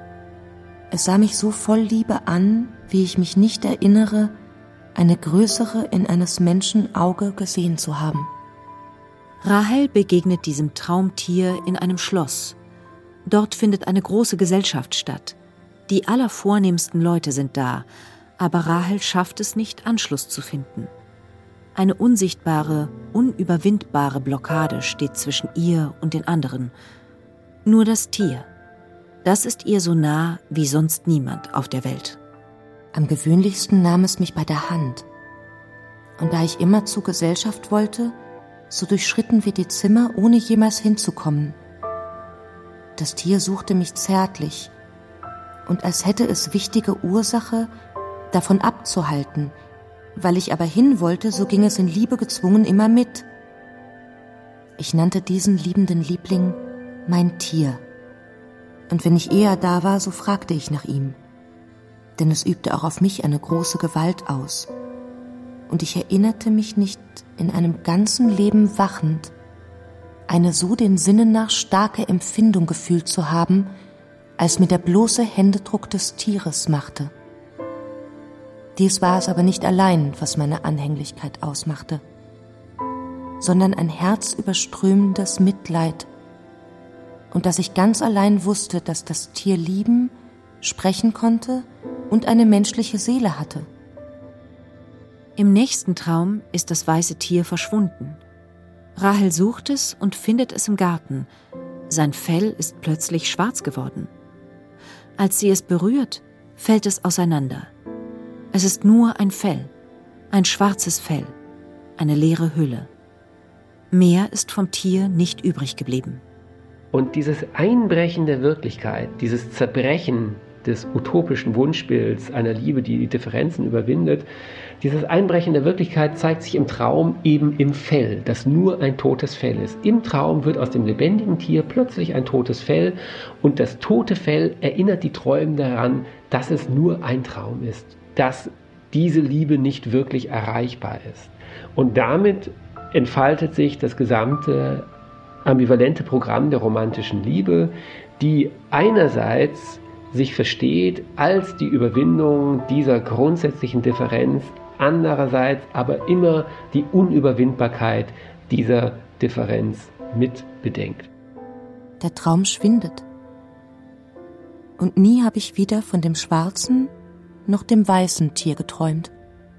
Es sah mich so voll Liebe an, wie ich mich nicht erinnere, eine größere in eines Menschen Auge gesehen zu haben. Rahel begegnet diesem Traumtier in einem Schloss. Dort findet eine große Gesellschaft statt. Die allervornehmsten Leute sind da, aber Rahel schafft es nicht, Anschluss zu finden. Eine unsichtbare, unüberwindbare Blockade steht zwischen ihr und den anderen. Nur das Tier. Das ist ihr so nah wie sonst niemand auf der Welt. Am gewöhnlichsten nahm es mich bei der Hand. Und da ich immer zur Gesellschaft wollte, so durchschritten wir die Zimmer, ohne jemals hinzukommen. Das Tier suchte mich zärtlich, und als hätte es wichtige Ursache, davon abzuhalten. Weil ich aber hin wollte, so ging es in Liebe gezwungen immer mit. Ich nannte diesen liebenden Liebling mein Tier. Und wenn ich eher da war, so fragte ich nach ihm. Denn es übte auch auf mich eine große Gewalt aus. Und ich erinnerte mich nicht, in einem ganzen Leben wachend, eine so den Sinnen nach starke Empfindung gefühlt zu haben, als mir der bloße Händedruck des Tieres machte. Dies war es aber nicht allein, was meine Anhänglichkeit ausmachte, sondern ein herzüberströmendes Mitleid, und dass ich ganz allein wusste, dass das Tier lieben, sprechen konnte und eine menschliche Seele hatte. Im nächsten Traum ist das weiße Tier verschwunden. Rahel sucht es und findet es im Garten. Sein Fell ist plötzlich schwarz geworden. Als sie es berührt, fällt es auseinander. Es ist nur ein Fell, ein schwarzes Fell, eine leere Hülle. Mehr ist vom Tier nicht übrig geblieben. Und dieses Einbrechen der Wirklichkeit, dieses Zerbrechen des utopischen Wunschbilds einer Liebe, die die Differenzen überwindet, dieses Einbrechen der Wirklichkeit zeigt sich im Traum eben im Fell, das nur ein totes Fell ist. Im Traum wird aus dem lebendigen Tier plötzlich ein totes Fell, und das tote Fell erinnert die Träumenden daran, dass es nur ein Traum ist, dass diese Liebe nicht wirklich erreichbar ist. Und damit entfaltet sich das gesamte ambivalente Programm der romantischen Liebe, die einerseits sich versteht als die Überwindung dieser grundsätzlichen Differenz, andererseits aber immer die Unüberwindbarkeit dieser Differenz mit bedenkt. Der Traum schwindet. Und nie habe ich wieder von dem schwarzen noch dem weißen Tier geträumt.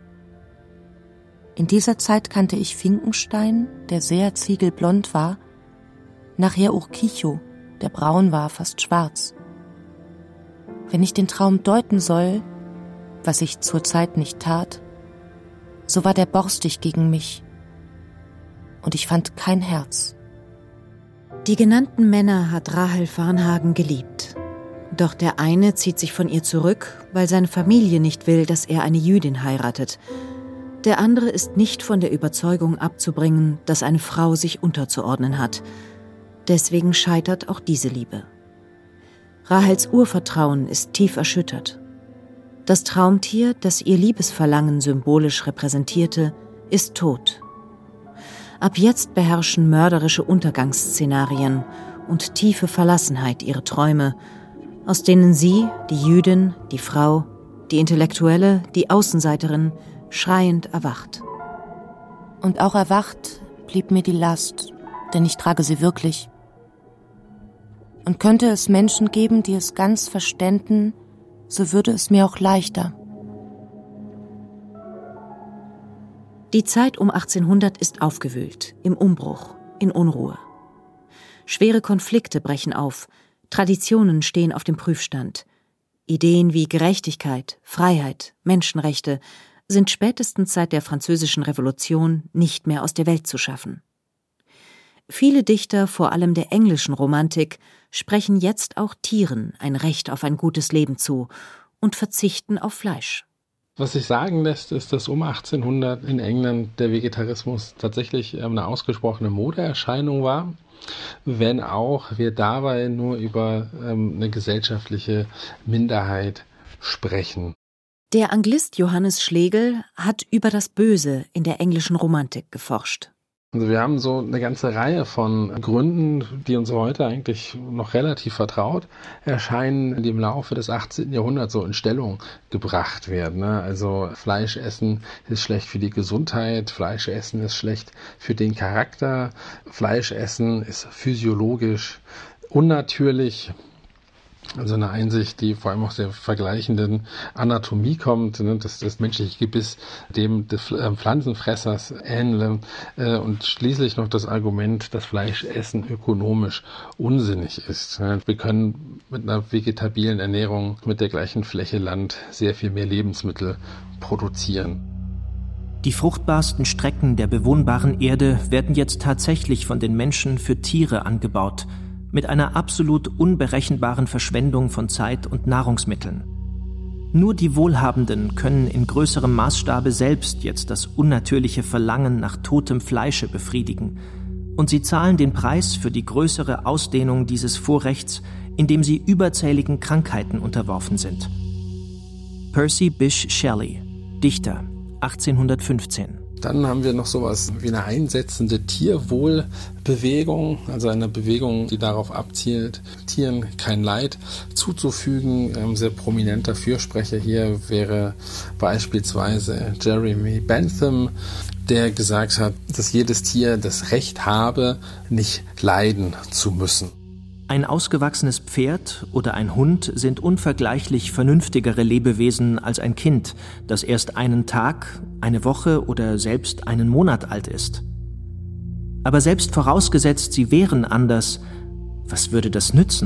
In dieser Zeit kannte ich Finkenstein, der sehr ziegelblond war, nachher Urquijo, der braun war, fast schwarz. Wenn ich den Traum deuten soll, was ich zurzeit nicht tat, so war der borstig gegen mich, und ich fand kein Herz. Die genannten Männer hat Rahel Varnhagen geliebt. Doch der eine zieht sich von ihr zurück, weil seine Familie nicht will, dass er eine Jüdin heiratet. Der andere ist nicht von der Überzeugung abzubringen, dass eine Frau sich unterzuordnen hat. Deswegen scheitert auch diese Liebe. Rahels Urvertrauen ist tief erschüttert. Das Traumtier, das ihr Liebesverlangen symbolisch repräsentierte, ist tot. Ab jetzt beherrschen mörderische Untergangsszenarien und tiefe Verlassenheit ihre Träume, aus denen sie, die Jüdin, die Frau, die Intellektuelle, die Außenseiterin, schreiend erwacht. Und auch erwacht blieb mir die Last, denn ich trage sie wirklich. Und könnte es Menschen geben, die es ganz verständen, so würde es mir auch leichter. Die Zeit um achtzehnhundert ist aufgewühlt, im Umbruch, in Unruhe. Schwere Konflikte brechen auf, Traditionen stehen auf dem Prüfstand. Ideen wie Gerechtigkeit, Freiheit, Menschenrechte sind spätestens seit der Französischen Revolution nicht mehr aus der Welt zu schaffen. Viele Dichter, vor allem der englischen Romantik, sprechen jetzt auch Tieren ein Recht auf ein gutes Leben zu und verzichten auf Fleisch. Was sich sagen lässt, ist, dass um achtzehnhundert in England der Vegetarismus tatsächlich eine ausgesprochene Modeerscheinung war, wenn auch wir dabei nur über ähm, eine gesellschaftliche Minderheit sprechen. Der Anglist Johannes Schlegel hat über das Böse in der englischen Romantik geforscht. Also wir haben so eine ganze Reihe von Gründen, die uns heute eigentlich noch relativ vertraut erscheinen, die im Laufe des achtzehnten Jahrhunderts so in Stellung gebracht werden. Also Fleischessen ist schlecht für die Gesundheit, Fleischessen ist schlecht für den Charakter, Fleischessen ist physiologisch unnatürlich. Also eine Einsicht, die vor allem aus der vergleichenden Anatomie kommt, ne, dass das menschliche Gebiss dem des Pflanzenfressers ähnle, äh, und schließlich noch das Argument, dass Fleischessen ökonomisch unsinnig ist. Wir können mit einer vegetabilen Ernährung mit der gleichen Fläche Land sehr viel mehr Lebensmittel produzieren. Die fruchtbarsten Strecken der bewohnbaren Erde werden jetzt tatsächlich von den Menschen für Tiere angebaut, mit einer absolut unberechenbaren Verschwendung von Zeit und Nahrungsmitteln. Nur die Wohlhabenden können in größerem Maßstabe selbst jetzt das unnatürliche Verlangen nach totem Fleische befriedigen. Und sie zahlen den Preis für die größere Ausdehnung dieses Vorrechts, indem sie überzähligen Krankheiten unterworfen sind. Percy Bysshe Shelley, Dichter, achtzehnhundertfünfzehn. Dann haben wir noch sowas wie eine einsetzende Tierwohlbewegung, also eine Bewegung, die darauf abzielt, Tieren kein Leid zuzufügen. Ein sehr prominenter Fürsprecher hier wäre beispielsweise Jeremy Bentham, der gesagt hat, dass jedes Tier das Recht habe, nicht leiden zu müssen. Ein ausgewachsenes Pferd oder ein Hund sind unvergleichlich vernünftigere Lebewesen als ein Kind, das erst einen Tag, eine Woche oder selbst einen Monat alt ist. Aber selbst vorausgesetzt, sie wären anders, was würde das nützen?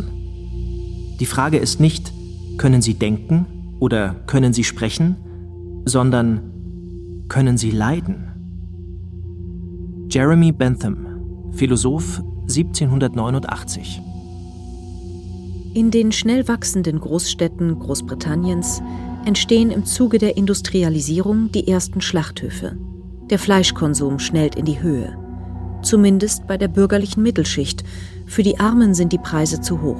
Die Frage ist nicht, können sie denken oder können sie sprechen, sondern können sie leiden? Jeremy Bentham, Philosoph, siebzehnhundertneunundachtzig. In den schnell wachsenden Großstädten Großbritanniens entstehen im Zuge der Industrialisierung die ersten Schlachthöfe. Der Fleischkonsum schnellt in die Höhe. Zumindest bei der bürgerlichen Mittelschicht. Für die Armen sind die Preise zu hoch.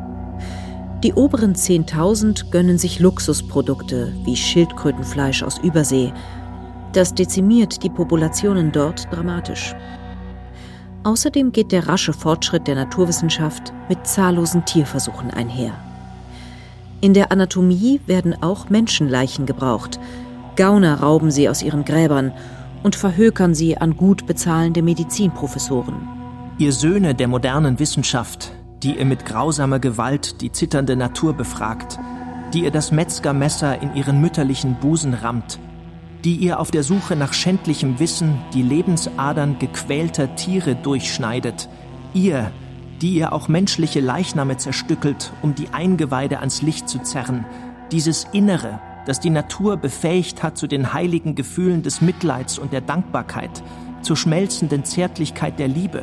Die oberen zehntausend gönnen sich Luxusprodukte wie Schildkrötenfleisch aus Übersee. Das dezimiert die Populationen dort dramatisch. Außerdem geht der rasche Fortschritt der Naturwissenschaft mit zahllosen Tierversuchen einher. In der Anatomie werden auch Menschenleichen gebraucht. Gauner rauben sie aus ihren Gräbern und verhökern sie an gut bezahlende Medizinprofessoren. Ihr Söhne der modernen Wissenschaft, die ihr mit grausamer Gewalt die zitternde Natur befragt, die ihr das Metzgermesser in ihren mütterlichen Busen rammt, die ihr auf der Suche nach schändlichem Wissen die Lebensadern gequälter Tiere durchschneidet, ihr, die ihr auch menschliche Leichname zerstückelt, um die Eingeweide ans Licht zu zerren, dieses Innere, das die Natur befähigt hat zu den heiligen Gefühlen des Mitleids und der Dankbarkeit, zur schmelzenden Zärtlichkeit der Liebe.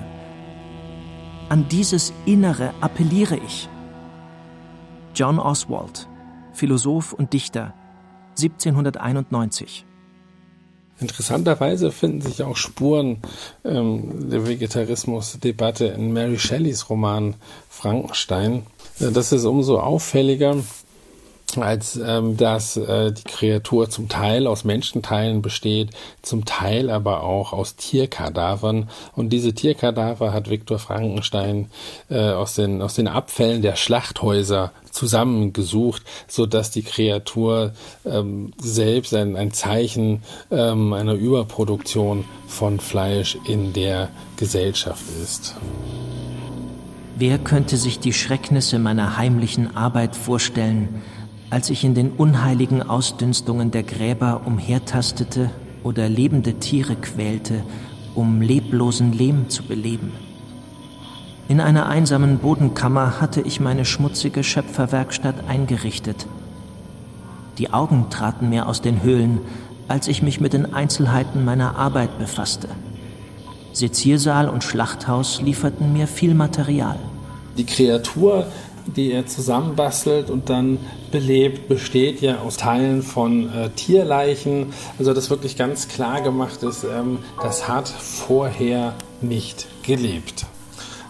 An dieses Innere appelliere ich. John Oswald, Philosoph und Dichter, siebzehnhunderteinundneunzig. Interessanterweise finden sich auch Spuren ähm, der Vegetarismusdebatte in Mary Shelleys Roman Frankenstein. Das ist umso auffälliger, als ähm, dass äh, die Kreatur zum Teil aus Menschenteilen besteht, zum Teil aber auch aus Tierkadavern. Und diese Tierkadaver hat Viktor Frankenstein äh, aus den aus den Abfällen der Schlachthäuser zusammengesucht, so dass die Kreatur ähm, selbst ein, ein Zeichen ähm, einer Überproduktion von Fleisch in der Gesellschaft ist. Wer könnte sich die Schrecknisse meiner heimlichen Arbeit vorstellen, als ich in den unheiligen Ausdünstungen der Gräber umhertastete oder lebende Tiere quälte, um leblosen Lehm zu beleben? In einer einsamen Bodenkammer hatte ich meine schmutzige Schöpferwerkstatt eingerichtet. Die Augen traten mir aus den Höhlen, als ich mich mit den Einzelheiten meiner Arbeit befasste. Seziersaal und Schlachthaus lieferten mir viel Material. Die Kreatur, die er zusammenbastelt und dann belebt, besteht ja aus Teilen von äh, Tierleichen. Also das wirklich ganz klar gemacht ist, ähm, das hat vorher nicht gelebt.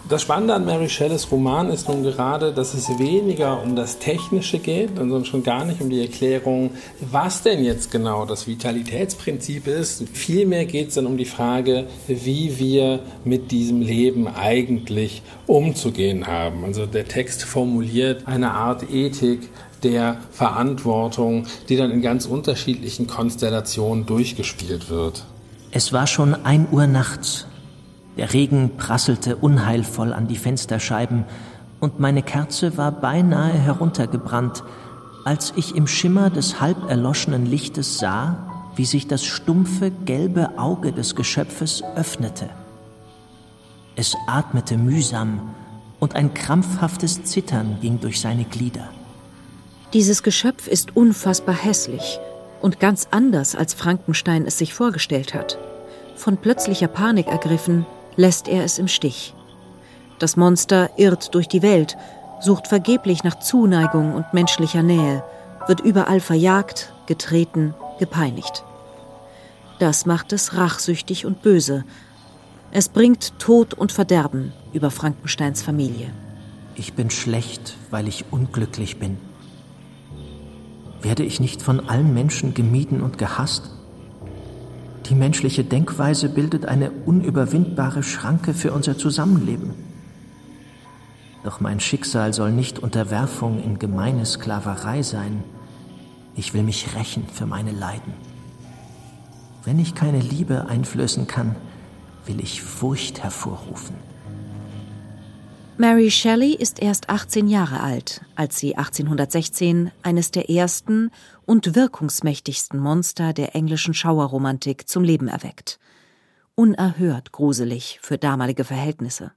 Das Spannende an Mary Shelleys Roman ist nun gerade, dass es weniger um das Technische geht, sondern schon gar nicht um die Erklärung, was denn jetzt genau das Vitalitätsprinzip ist. Vielmehr geht es dann um die Frage, wie wir mit diesem Leben eigentlich umzugehen haben. Also der Text formuliert eine Art Ethik der Verantwortung, die dann in ganz unterschiedlichen Konstellationen durchgespielt wird. Es war schon ein Uhr nachts. Der Regen prasselte unheilvoll an die Fensterscheiben und meine Kerze war beinahe heruntergebrannt, als ich im Schimmer des halb erloschenen Lichtes sah, wie sich das stumpfe, gelbe Auge des Geschöpfes öffnete. Es atmete mühsam und ein krampfhaftes Zittern ging durch seine Glieder. Dieses Geschöpf ist unfassbar hässlich und ganz anders, als Frankenstein es sich vorgestellt hat. Von plötzlicher Panik ergriffen, lässt er es im Stich. Das Monster irrt durch die Welt, sucht vergeblich nach Zuneigung und menschlicher Nähe, wird überall verjagt, getreten, gepeinigt. Das macht es rachsüchtig und böse. Es bringt Tod und Verderben über Frankensteins Familie. Ich bin schlecht, weil ich unglücklich bin. Werde ich nicht von allen Menschen gemieden und gehasst? Die menschliche Denkweise bildet eine unüberwindbare Schranke für unser Zusammenleben. Doch mein Schicksal soll nicht Unterwerfung in gemeine Sklaverei sein. Ich will mich rächen für meine Leiden. Wenn ich keine Liebe einflößen kann, will ich Furcht hervorrufen. Mary Shelley ist erst achtzehn Jahre alt, als sie achtzehnhundertsechzehn eines der ersten und wirkungsmächtigsten Monster der englischen Schauerromantik zum Leben erweckt. Unerhört gruselig für damalige Verhältnisse.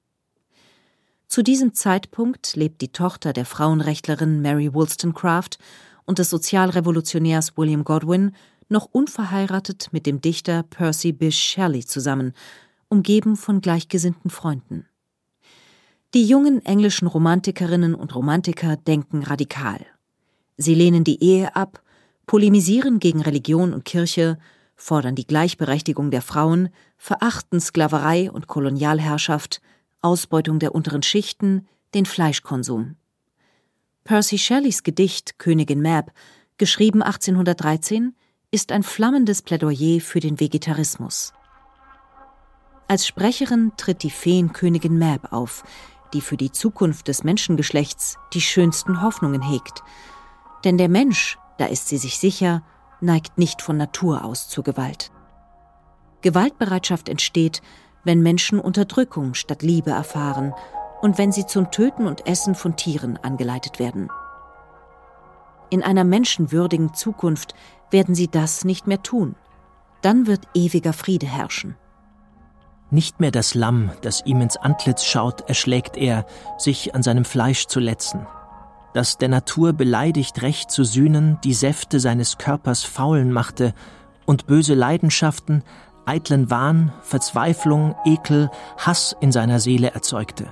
Zu diesem Zeitpunkt lebt die Tochter der Frauenrechtlerin Mary Wollstonecraft und des Sozialrevolutionärs William Godwin noch unverheiratet mit dem Dichter Percy Bysshe Shelley zusammen, umgeben von gleichgesinnten Freunden. Die jungen englischen Romantikerinnen und Romantiker denken radikal. Sie lehnen die Ehe ab, polemisieren gegen Religion und Kirche, fordern die Gleichberechtigung der Frauen, verachten Sklaverei und Kolonialherrschaft, Ausbeutung der unteren Schichten, den Fleischkonsum. Percy Shelleys Gedicht Königin Mab, geschrieben achtzehnhundertdreizehn, ist ein flammendes Plädoyer für den Vegetarismus. Als Sprecherin tritt die Feenkönigin Mab auf, die für die Zukunft des Menschengeschlechts die schönsten Hoffnungen hegt. Denn der Mensch, da ist sie sich sicher, neigt nicht von Natur aus zur Gewalt. Gewaltbereitschaft entsteht, wenn Menschen Unterdrückung statt Liebe erfahren und wenn sie zum Töten und Essen von Tieren angeleitet werden. In einer menschenwürdigen Zukunft werden sie das nicht mehr tun. Dann wird ewiger Friede herrschen. Nicht mehr das Lamm, das ihm ins Antlitz schaut, erschlägt er, sich an seinem Fleisch zu letzen. Das der Natur beleidigt Recht zu sühnen, die Säfte seines Körpers faulen machte und böse Leidenschaften, eitlen Wahn, Verzweiflung, Ekel, Hass in seiner Seele erzeugte.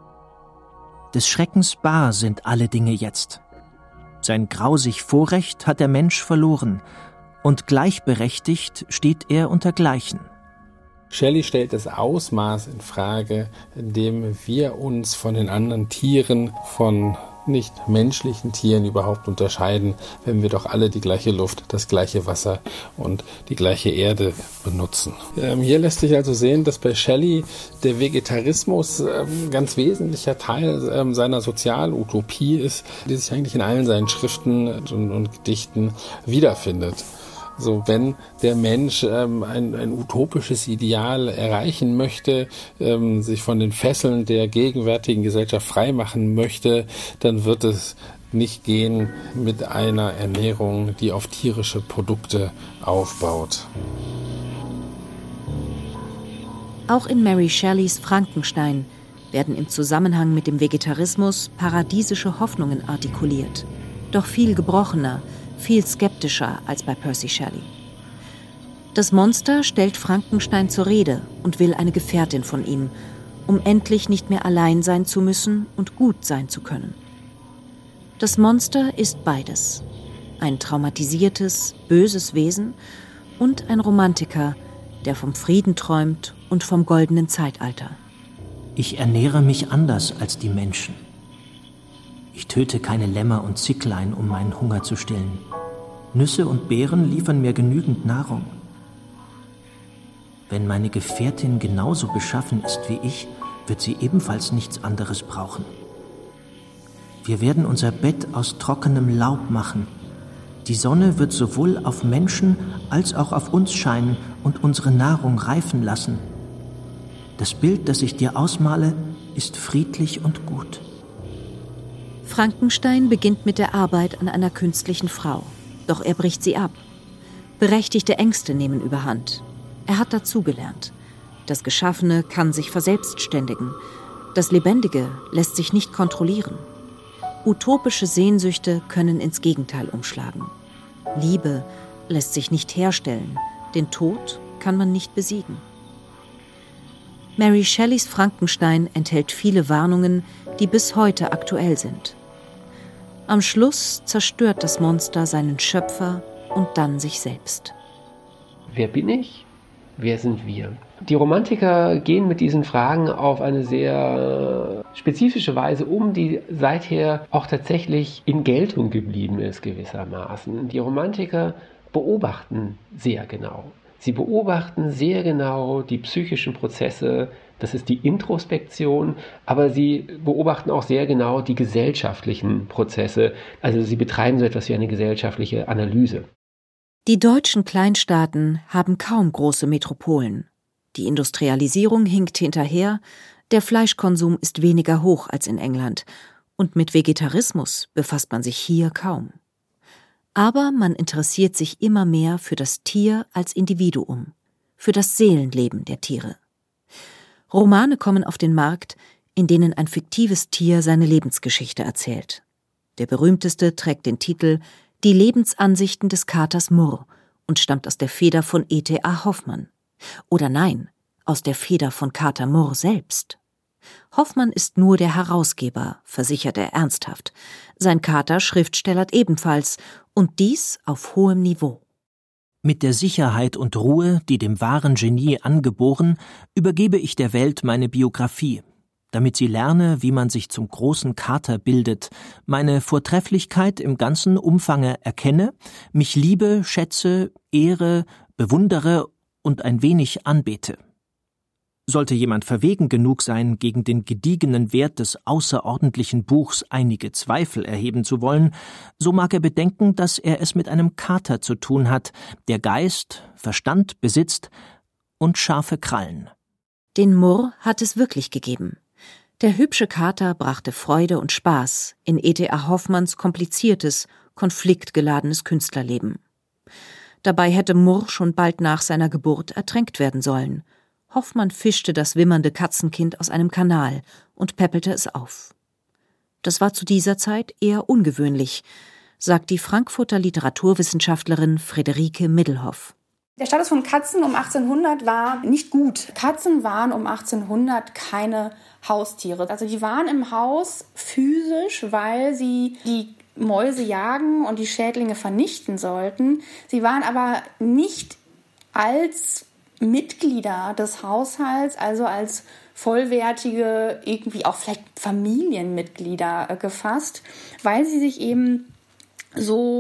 Des Schreckens bar sind alle Dinge jetzt. Sein grausig Vorrecht hat der Mensch verloren, und gleichberechtigt steht er unter Gleichen. Shelley stellt das Ausmaß in Frage, in dem wir uns von den anderen Tieren, von nicht menschlichen Tieren überhaupt unterscheiden, wenn wir doch alle die gleiche Luft, das gleiche Wasser und die gleiche Erde benutzen. Ähm, hier lässt sich also sehen, dass bei Shelley der Vegetarismus ähm, ganz wesentlicher Teil ähm, seiner Sozialutopie ist, die sich eigentlich in allen seinen Schriften und, und Gedichten wiederfindet. So, wenn der Mensch ähm, ein, ein utopisches Ideal erreichen möchte, ähm, sich von den Fesseln der gegenwärtigen Gesellschaft freimachen möchte, dann wird es nicht gehen mit einer Ernährung, die auf tierische Produkte aufbaut. Auch in Mary Shelleys Frankenstein werden im Zusammenhang mit dem Vegetarismus paradiesische Hoffnungen artikuliert, doch viel gebrochener, viel skeptischer als bei Percy Shelley. Das Monster stellt Frankenstein zur Rede und will eine Gefährtin von ihm, um endlich nicht mehr allein sein zu müssen und gut sein zu können. Das Monster ist beides: ein traumatisiertes, böses Wesen und ein Romantiker, der vom Frieden träumt und vom goldenen Zeitalter. Ich ernähre mich anders als die Menschen. Ich töte keine Lämmer und Zicklein, um meinen Hunger zu stillen. Nüsse und Beeren liefern mir genügend Nahrung. Wenn meine Gefährtin genauso beschaffen ist wie ich, wird sie ebenfalls nichts anderes brauchen. Wir werden unser Bett aus trockenem Laub machen. Die Sonne wird sowohl auf Menschen als auch auf uns scheinen und unsere Nahrung reifen lassen. Das Bild, das ich dir ausmale, ist friedlich und gut. Frankenstein beginnt mit der Arbeit an einer künstlichen Frau. Doch er bricht sie ab. Berechtigte Ängste nehmen überhand. Er hat dazugelernt. Das Geschaffene kann sich verselbstständigen. Das Lebendige lässt sich nicht kontrollieren. Utopische Sehnsüchte können ins Gegenteil umschlagen. Liebe lässt sich nicht herstellen. Den Tod kann man nicht besiegen. Mary Shelleys Frankenstein enthält viele Warnungen, die bis heute aktuell sind. Am Schluss zerstört das Monster seinen Schöpfer und dann sich selbst. Wer bin ich? Wer sind wir? Die Romantiker gehen mit diesen Fragen auf eine sehr spezifische Weise um, die seither auch tatsächlich in Geltung geblieben ist gewissermaßen. Die Romantiker beobachten sehr genau. Sie beobachten sehr genau die psychischen Prozesse, das ist die Introspektion, aber sie beobachten auch sehr genau die gesellschaftlichen Prozesse. Also sie betreiben so etwas wie eine gesellschaftliche Analyse. Die deutschen Kleinstaaten haben kaum große Metropolen. Die Industrialisierung hinkt hinterher, der Fleischkonsum ist weniger hoch als in England und mit Vegetarismus befasst man sich hier kaum. Aber man interessiert sich immer mehr für das Tier als Individuum, für das Seelenleben der Tiere. Romane kommen auf den Markt, in denen ein fiktives Tier seine Lebensgeschichte erzählt. Der berühmteste trägt den Titel »Die Lebensansichten des Katers Murr« und stammt aus der Feder von E T A Hoffmann. Oder nein, aus der Feder von Kater Murr selbst. Hoffmann ist nur der Herausgeber, versichert er ernsthaft. Sein Kater schriftstellert ebenfalls, und dies auf hohem Niveau. Mit der Sicherheit und Ruhe, die dem wahren Genie angeboren, übergebe ich der Welt meine Biografie, damit sie lerne, wie man sich zum großen Kater bildet, meine Vortrefflichkeit im ganzen Umfange erkenne, mich liebe, schätze, ehre, bewundere und ein wenig anbete. Sollte jemand verwegen genug sein, gegen den gediegenen Wert des außerordentlichen Buchs einige Zweifel erheben zu wollen, so mag er bedenken, dass er es mit einem Kater zu tun hat, der Geist, Verstand besitzt und scharfe Krallen. Den Murr hat es wirklich gegeben. Der hübsche Kater brachte Freude und Spaß in E T A Hoffmanns kompliziertes, konfliktgeladenes Künstlerleben. Dabei hätte Murr schon bald nach seiner Geburt ertränkt werden sollen. Hoffmann fischte das wimmernde Katzenkind aus einem Kanal und päppelte es auf. Das war zu dieser Zeit eher ungewöhnlich, sagt die Frankfurter Literaturwissenschaftlerin Friederike Middelhoff. Der Status von Katzen um achtzehnhundert war nicht gut. Katzen waren um achtzehnhundert keine Haustiere. Also die waren im Haus physisch, weil sie die Mäuse jagen und die Schädlinge vernichten sollten. Sie waren aber nicht als Mitglieder des Haushalts, also als vollwertige, irgendwie auch vielleicht Familienmitglieder äh, gefasst, weil sie sich eben so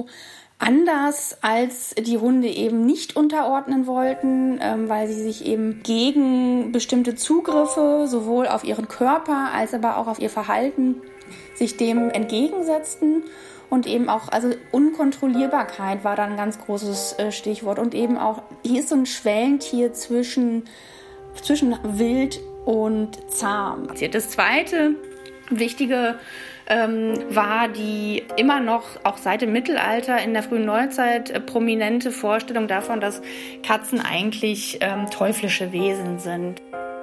anders als die Hunde eben nicht unterordnen wollten, ähm, weil sie sich eben gegen bestimmte Zugriffe sowohl auf ihren Körper als aber auch auf ihr Verhalten sich dem entgegensetzten. Und eben auch, also Unkontrollierbarkeit war da ein ganz großes äh, Stichwort. Und eben auch, hier ist so ein Schwellentier zwischen, zwischen wild und zahm. Das zweite wichtige ähm, war die immer noch, auch seit dem Mittelalter, in der frühen Neuzeit äh, prominente Vorstellung davon, dass Katzen eigentlich ähm, teuflische Wesen sind.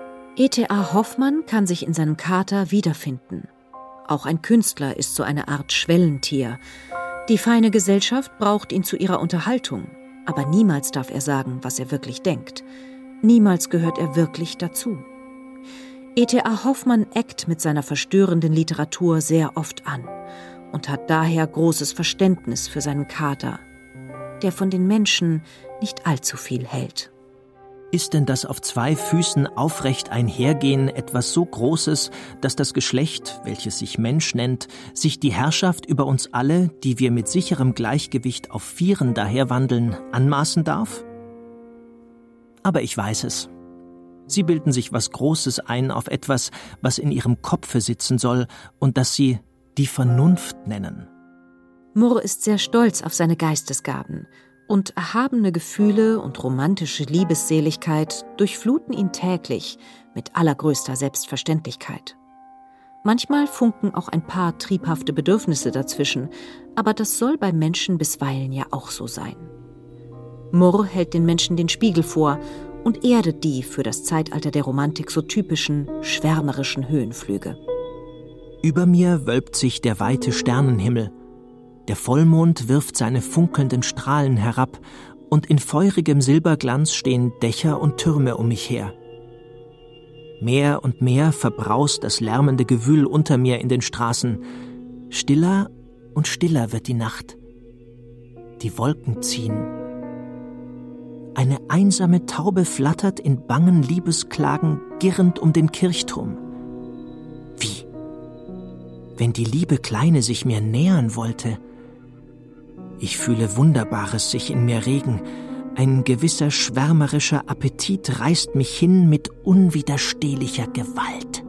E T A Hoffmann kann sich in seinem Kater wiederfinden. Auch ein Künstler ist so eine Art Schwellentier. Die feine Gesellschaft braucht ihn zu ihrer Unterhaltung. Aber niemals darf er sagen, was er wirklich denkt. Niemals gehört er wirklich dazu. E T A Hoffmann eckt mit seiner verstörenden Literatur sehr oft an und hat daher großes Verständnis für seinen Kater, der von den Menschen nicht allzu viel hält. Ist denn das auf zwei Füßen aufrecht einhergehen etwas so Großes, dass das Geschlecht, welches sich Mensch nennt, sich die Herrschaft über uns alle, die wir mit sicherem Gleichgewicht auf Vieren daherwandeln, anmaßen darf? Aber ich weiß es. Sie bilden sich was Großes ein auf etwas, was in ihrem Kopfe sitzen soll und das sie die Vernunft nennen. Murr ist sehr stolz auf seine Geistesgaben. Und erhabene Gefühle und romantische Liebesseligkeit durchfluten ihn täglich mit allergrößter Selbstverständlichkeit. Manchmal funken auch ein paar triebhafte Bedürfnisse dazwischen, aber das soll bei Menschen bisweilen ja auch so sein. Murr hält den Menschen den Spiegel vor und erdet die für das Zeitalter der Romantik so typischen, schwärmerischen Höhenflüge. Über mir wölbt sich der weite Sternenhimmel. Der Vollmond wirft seine funkelnden Strahlen herab, und in feurigem Silberglanz stehen Dächer und Türme um mich her. Mehr und mehr verbraust das lärmende Gewühl unter mir in den Straßen. Stiller und stiller wird die Nacht. Die Wolken ziehen. Eine einsame Taube flattert in bangen Liebesklagen girrend um den Kirchturm. Wie? Wenn die liebe Kleine sich mir nähern wollte. Ich fühle Wunderbares sich in mir regen. Ein gewisser schwärmerischer Appetit reißt mich hin mit unwiderstehlicher Gewalt.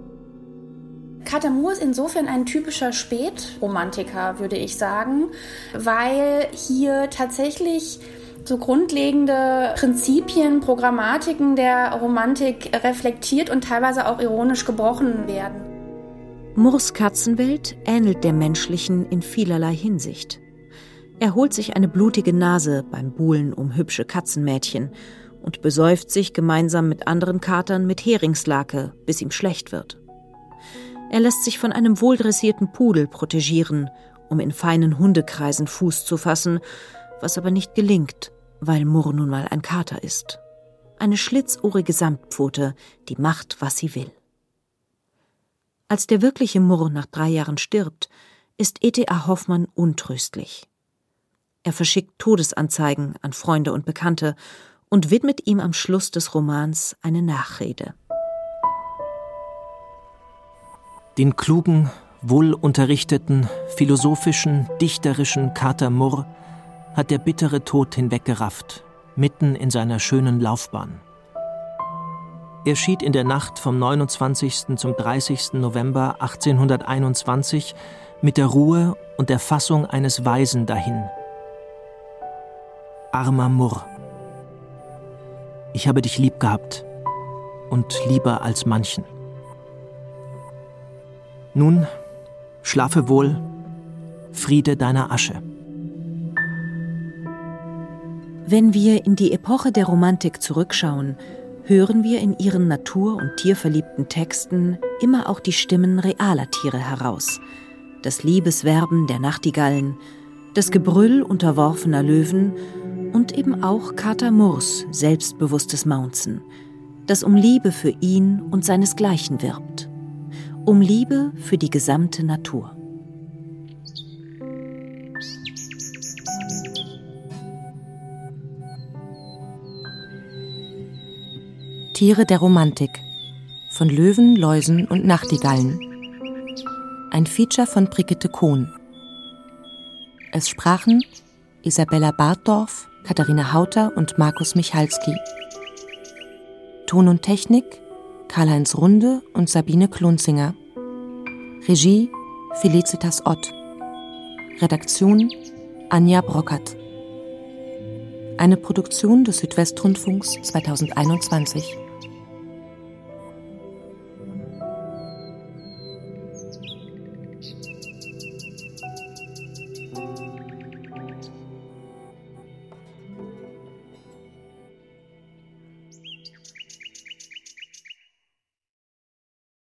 Kater Murr ist insofern ein typischer Spätromantiker, würde ich sagen, weil hier tatsächlich so grundlegende Prinzipien, Programmatiken der Romantik reflektiert und teilweise auch ironisch gebrochen werden. Murrs Katzenwelt ähnelt der menschlichen in vielerlei Hinsicht. Er holt sich eine blutige Nase beim Buhlen um hübsche Katzenmädchen und besäuft sich gemeinsam mit anderen Katern mit Heringslake, bis ihm schlecht wird. Er lässt sich von einem wohldressierten Pudel protegieren, um in feinen Hundekreisen Fuß zu fassen, was aber nicht gelingt, weil Murr nun mal ein Kater ist. Eine schlitzohrige Samtpfote, die macht, was sie will. Als der wirkliche Murr nach drei Jahren stirbt, ist E T A Hoffmann untröstlich. Er verschickt Todesanzeigen an Freunde und Bekannte und widmet ihm am Schluss des Romans eine Nachrede. Den klugen, wohlunterrichteten, philosophischen, dichterischen Kater Murr hat der bittere Tod hinweggerafft, mitten in seiner schönen Laufbahn. Er schied in der Nacht vom neunundzwanzigsten zum dreißigsten November achtzehnhunderteinundzwanzig mit der Ruhe und der Fassung eines Weisen dahin. Armer Murr, ich habe dich lieb gehabt und lieber als manchen. Nun, schlafe wohl, Friede deiner Asche. Wenn wir in die Epoche der Romantik zurückschauen, hören wir in ihren natur- und tierverliebten Texten immer auch die Stimmen realer Tiere heraus. Das Liebeswerben der Nachtigallen, das Gebrüll unterworfener Löwen und eben auch Kater Murrs selbstbewusstes Maunzen, das um Liebe für ihn und seinesgleichen wirbt. Um Liebe für die gesamte Natur. Tiere der Romantik von Löwen, Läusen und Nachtigallen. Ein Feature von Brigitte Kohn. Es sprachen Isabella Bartdorf, Katharina Hauter und Markus Michalski. Ton und Technik Karl-Heinz Runde und Sabine Klunzinger. Regie Felicitas Ott. Redaktion Anja Brockert. Eine Produktion des Südwestrundfunks zweitausendeinundzwanzig.